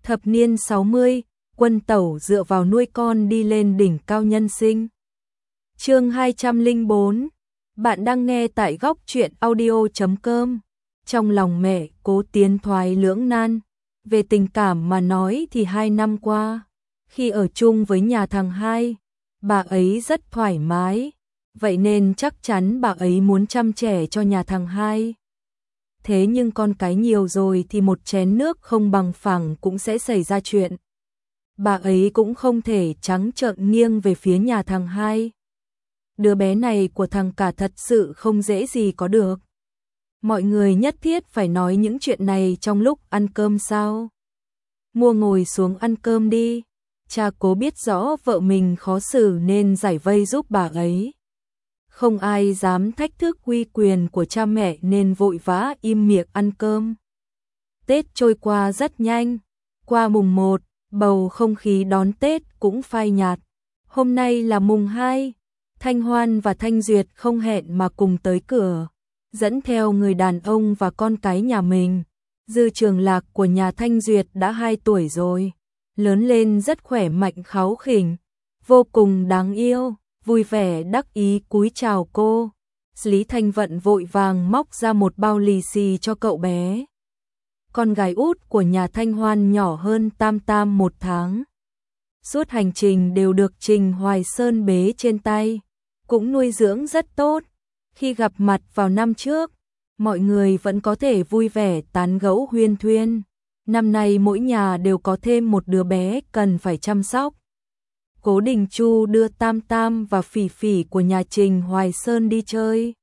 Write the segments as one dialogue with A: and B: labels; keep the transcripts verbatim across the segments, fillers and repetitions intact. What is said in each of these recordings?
A: Thập niên sáu mươi, Quân Tẩu dựa vào nuôi con đi lên đỉnh cao nhân sinh. Chương hai trăm lẻ bốn. Bạn đang nghe tại góc truyện audio chấm com. Trong lòng mẹ, Cố Tiến thoái lưỡng nan. Về tình cảm mà nói thì hai năm qua, khi ở chung với nhà thằng hai, bà ấy rất thoải mái, vậy nên chắc chắn bà ấy muốn chăm trẻ cho nhà thằng hai. Thế nhưng con cái nhiều rồi thì một chén nước không bằng phẳng cũng sẽ xảy ra chuyện. Bà ấy cũng không thể trắng trợn nghiêng về phía nhà thằng hai. Đứa bé này của thằng cả thật sự không dễ gì có được. Mọi người nhất thiết phải nói những chuyện này trong lúc ăn cơm sao? Mua ngồi xuống ăn cơm đi. Cha Cố biết rõ vợ mình khó xử nên giải vây giúp bà ấy. Không ai dám thách thức uy quyền của cha mẹ nên vội vã im miệng ăn cơm. Tết trôi qua rất nhanh. Qua mùng một, bầu không khí đón Tết cũng phai nhạt. Hôm nay là mùng hai. Thanh Hoan và Thanh Duyệt không hẹn mà cùng tới cửa, dẫn theo người đàn ông và con cái nhà mình. Dư Trường Lạc của nhà Thanh Duyệt đã hai tuổi rồi, lớn lên rất khỏe mạnh kháu khỉnh, vô cùng đáng yêu, vui vẻ đắc ý cúi chào cô. Lý Thanh Vận vội vàng móc ra một bao lì xì cho cậu bé. Con gái út của nhà Thanh Hoan nhỏ hơn Tam Tam một tháng. Suốt hành trình đều được Trình Hoài Sơn bế trên tay, cũng nuôi dưỡng rất tốt. Khi gặp mặt vào năm trước, mọi người vẫn có thể vui vẻ tán gẫu huyên thuyên. Năm nay mỗi nhà đều có thêm một đứa bé cần phải chăm sóc. Cố Đình Chu đưa Tam Tam và Phỉ Phỉ của nhà Trình Hoài Sơn đi chơi.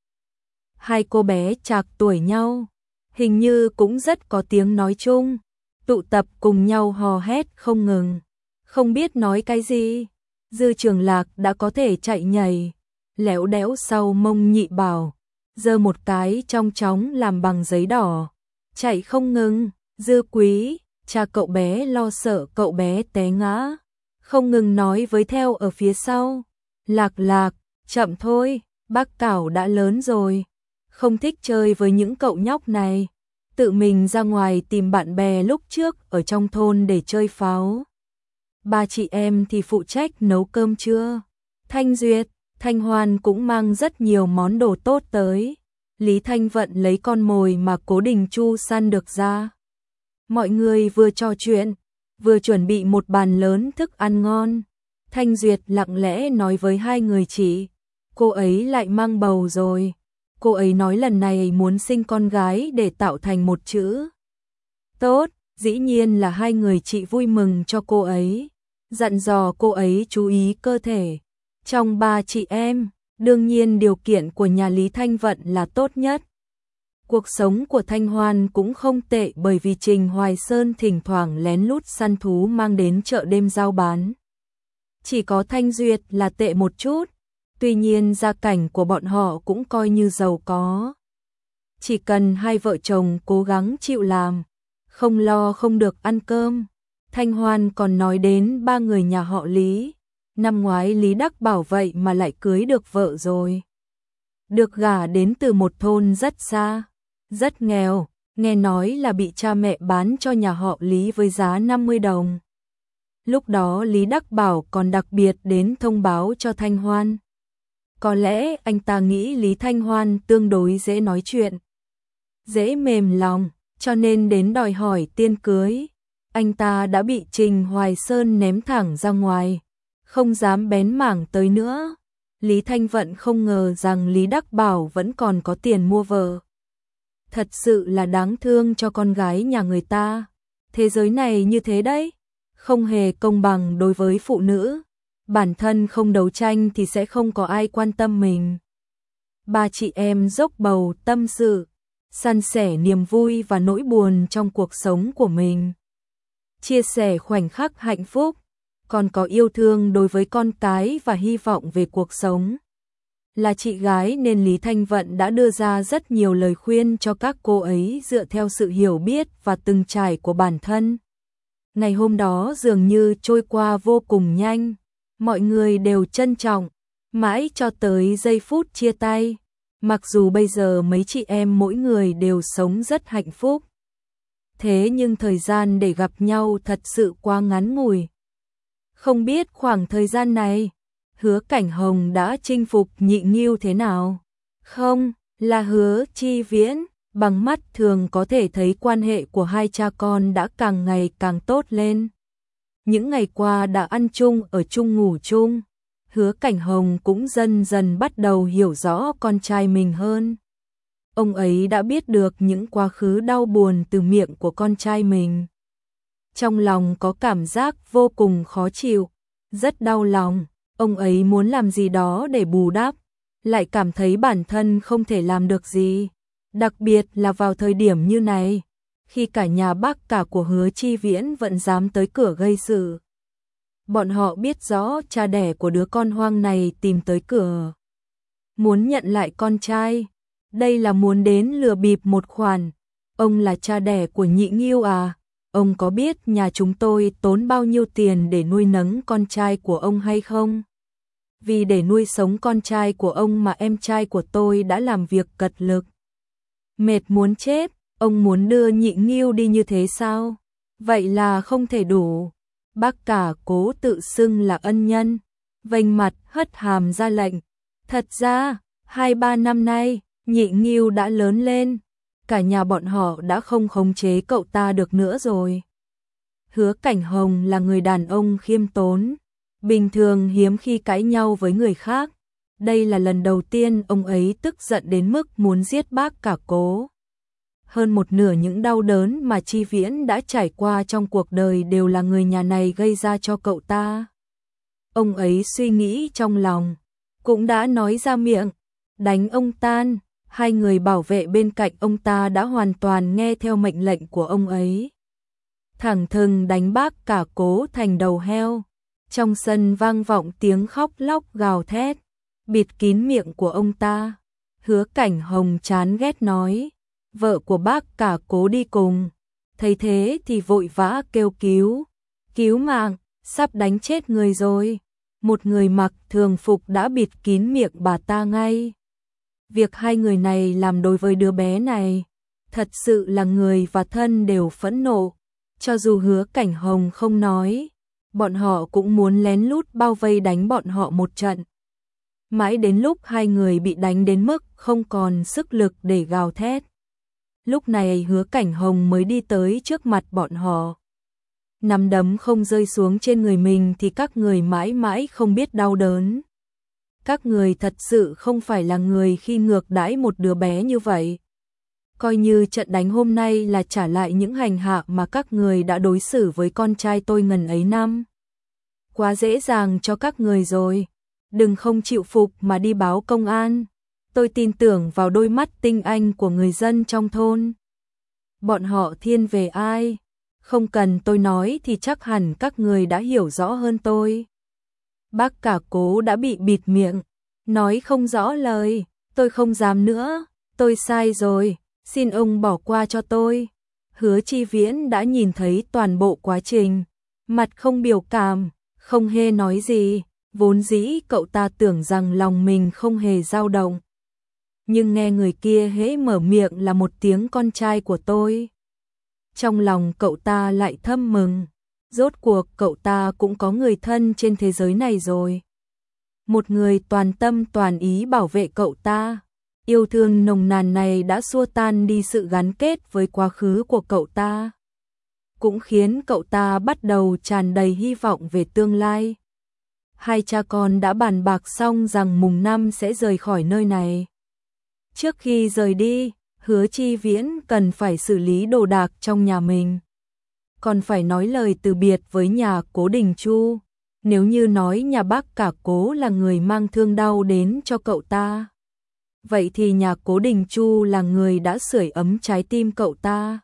A: Hai cô bé trạc tuổi nhau, hình như cũng rất có tiếng nói chung, tụ tập cùng nhau hò hét không ngừng. Không biết nói cái gì, Dư Trường Lạc đã có thể chạy nhảy, léo đéo sau mông Nhị Bảo, giơ một cái trong chóng làm bằng giấy đỏ, chạy không ngừng. Dư Quý, cha cậu bé lo sợ cậu bé té ngã, không ngừng nói với theo ở phía sau. Lạc Lạc, chậm thôi, bác Cảo đã lớn rồi, không thích chơi với những cậu nhóc này, tự mình ra ngoài tìm bạn bè lúc trước ở trong thôn để chơi pháo. Ba chị em thì phụ trách nấu cơm trưa. Thanh Duyệt, Thanh Hoan cũng mang rất nhiều món đồ tốt tới. Lý Thanh Vận lấy con mồi mà Cố Đình Chu săn được ra. Mọi người vừa trò chuyện, vừa chuẩn bị một bàn lớn thức ăn ngon. Thanh Duyệt lặng lẽ nói với hai người chị, cô ấy lại mang bầu rồi. Cô ấy nói lần này muốn sinh con gái để tạo thành một chữ tốt. Dĩ nhiên là hai người chị vui mừng cho cô ấy, dặn dò cô ấy chú ý cơ thể. Trong ba chị em, đương nhiên điều kiện của nhà Lý Thanh Vận là tốt nhất. Cuộc sống của Thanh Hoan cũng không tệ bởi vì Trình Hoài Sơn thỉnh thoảng lén lút săn thú mang đến chợ đêm giao bán. Chỉ có Thanh Duyệt là tệ một chút, tuy nhiên gia cảnh của bọn họ cũng coi như giàu có. Chỉ cần hai vợ chồng cố gắng chịu làm, không lo không được ăn cơm. Thanh Hoan còn nói đến ba người nhà họ Lý. Năm ngoái Lý Đắc Bảo vậy mà lại cưới được vợ rồi. Được gả đến từ một thôn rất xa, rất nghèo, nghe nói là bị cha mẹ bán cho nhà họ Lý với giá năm mươi đồng. Lúc đó Lý Đắc Bảo còn đặc biệt đến thông báo cho Thanh Hoan. Có lẽ anh ta nghĩ Lý Thanh Hoan tương đối dễ nói chuyện, dễ mềm lòng, cho nên đến đòi hỏi tiên cưới. Anh ta đã bị Trình Hoài Sơn ném thẳng ra ngoài, không dám bén mảng tới nữa. Lý Thanh Vận không ngờ rằng Lý Đắc Bảo vẫn còn có tiền mua vợ. Thật sự là đáng thương cho con gái nhà người ta. Thế giới này như thế đấy, không hề công bằng đối với phụ nữ. Bản thân không đấu tranh thì sẽ không có ai quan tâm mình. Ba chị em dốc bầu tâm sự, san sẻ niềm vui và nỗi buồn trong cuộc sống của mình. Chia sẻ khoảnh khắc hạnh phúc, còn có yêu thương đối với con cái và hy vọng về cuộc sống. Là chị gái nên Lý Thanh Vận đã đưa ra rất nhiều lời khuyên cho các cô ấy dựa theo sự hiểu biết và từng trải của bản thân. Ngày hôm đó dường như trôi qua vô cùng nhanh, mọi người đều trân trọng, mãi cho tới giây phút chia tay. Mặc dù bây giờ mấy chị em mỗi người đều sống rất hạnh phúc. thế nhưng thời gian để gặp nhau thật sự quá ngắn ngủi. Không biết khoảng thời gian này, Hứa Cảnh Hồng đã chinh phục Nhị Nghiêu thế nào? Không, là Hứa Chi Viễn, bằng mắt thường có thể thấy quan hệ của hai cha con đã càng ngày càng tốt lên. Những ngày qua đã ăn chung ở chung ngủ chung, Hứa Cảnh Hồng cũng dần dần bắt đầu hiểu rõ con trai mình hơn. Ông ấy đã biết được những quá khứ đau buồn từ miệng của con trai mình. Trong lòng có cảm giác vô cùng khó chịu, rất đau lòng, ông ấy muốn làm gì đó để bù đắp, lại cảm thấy bản thân không thể làm được gì. Đặc biệt là vào thời điểm như này, khi cả nhà bác cả của Hứa Chi Viễn vẫn dám tới cửa gây sự. Bọn họ biết rõ cha đẻ của đứa con hoang này tìm tới cửa, muốn nhận lại con trai. Đây là muốn đến lừa bịp một khoản. Ông là cha đẻ của Nhị Nghiêu à? Ông có biết nhà chúng tôi tốn bao nhiêu tiền để nuôi nấng con trai của ông hay không? Vì để nuôi sống con trai của ông mà em trai của tôi đã làm việc cật lực. Mệt muốn chết, ông muốn đưa Nhị Nghiêu đi như thế sao? Vậy là không thể đủ. Bác cả cố tự xưng là ân nhân, vênh mặt hất hàm ra lệnh. Thật ra, hai ba năm nay, Nhị Nghiêu đã lớn lên, cả nhà bọn họ đã không khống chế cậu ta được nữa rồi. Hứa Cảnh Hồng là người đàn ông khiêm tốn, bình thường hiếm khi cãi nhau với người khác. Đây là lần đầu tiên ông ấy tức giận đến mức muốn giết bác cả Cố. Hơn một nửa những đau đớn mà Chi Viễn đã trải qua trong cuộc đời đều là người nhà này gây ra cho cậu ta. Ông ấy suy nghĩ trong lòng, cũng đã nói ra miệng, đánh ông tan. Hai người bảo vệ bên cạnh ông ta đã hoàn toàn nghe theo mệnh lệnh của ông ấy. Thẳng thừng đánh bác cả Cố thành đầu heo. Trong sân vang vọng tiếng khóc lóc gào thét, bịt kín miệng của ông ta. Hứa Cảnh Hồng chán ghét nói, vợ của bác cả Cố đi cùng. Thấy thế thì vội vã kêu cứu, cứu mạng, sắp đánh chết người rồi. Một người mặc thường phục đã bịt kín miệng bà ta ngay. Việc hai người này làm đối với đứa bé này, thật sự là người và thân đều phẫn nộ. Cho dù Hứa Cảnh Hồng không nói, bọn họ cũng muốn lén lút bao vây đánh bọn họ một trận. Mãi đến lúc hai người bị đánh đến mức không còn sức lực để gào thét. Lúc này Hứa Cảnh Hồng mới đi tới trước mặt bọn họ. Nắm đấm không rơi xuống trên người mình thì các người mãi mãi không biết đau đớn. Các người thật sự không phải là người khi ngược đãi một đứa bé như vậy. Coi như trận đánh hôm nay là trả lại những hành hạ mà các người đã đối xử với con trai tôi ngần ấy năm. Quá dễ dàng cho các người rồi. Đừng không chịu phục mà đi báo công an. Tôi tin tưởng vào đôi mắt tinh anh của người dân trong thôn. Bọn họ thiên về ai? Không cần tôi nói thì chắc hẳn các người đã hiểu rõ hơn tôi. Bác cả Cố đã bị bịt miệng, nói không rõ lời. Tôi không dám nữa, tôi sai rồi, xin ông bỏ qua cho tôi. Hứa Chi Viễn đã nhìn thấy toàn bộ quá trình, mặt không biểu cảm, không hề nói gì. Vốn dĩ cậu ta tưởng rằng lòng mình không hề dao động. Nhưng nghe người kia hễ mở miệng là một tiếng con trai của tôi. Trong lòng cậu ta lại thầm mừng. Rốt cuộc cậu ta cũng có người thân trên thế giới này rồi. Một người toàn tâm toàn ý bảo vệ cậu ta. Yêu thương nồng nàn này đã xua tan đi sự gắn kết với quá khứ của cậu ta. Cũng khiến cậu ta bắt đầu tràn đầy hy vọng về tương lai. Hai cha con đã bàn bạc xong rằng mùng năm sẽ rời khỏi nơi này. Trước khi rời đi, Hứa Chi Viễn cần phải xử lý đồ đạc trong nhà mình. Còn phải nói lời từ biệt với nhà Cố Đình Chu. Nếu như nói nhà bác cả Cố là người mang thương đau đến cho cậu ta, vậy thì nhà Cố Đình Chu là người đã sưởi ấm trái tim cậu ta.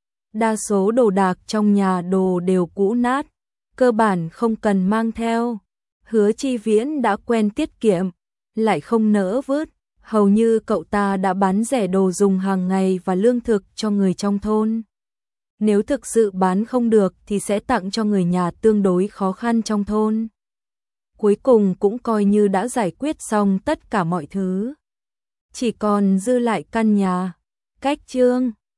A: Đa số đồ đạc trong nhà đồ đều cũ nát, cơ bản không cần mang theo. Hứa Chi Viễn đã quen tiết kiệm, lại không nỡ vứt. Hầu như cậu ta đã bán rẻ đồ dùng hàng ngày và lương thực cho người trong thôn. Nếu thực sự bán không được thì sẽ tặng cho người nhà tương đối khó khăn trong thôn. Cuối cùng cũng coi như đã giải quyết xong tất cả mọi thứ. Chỉ còn dư lại căn nhà. Cách chương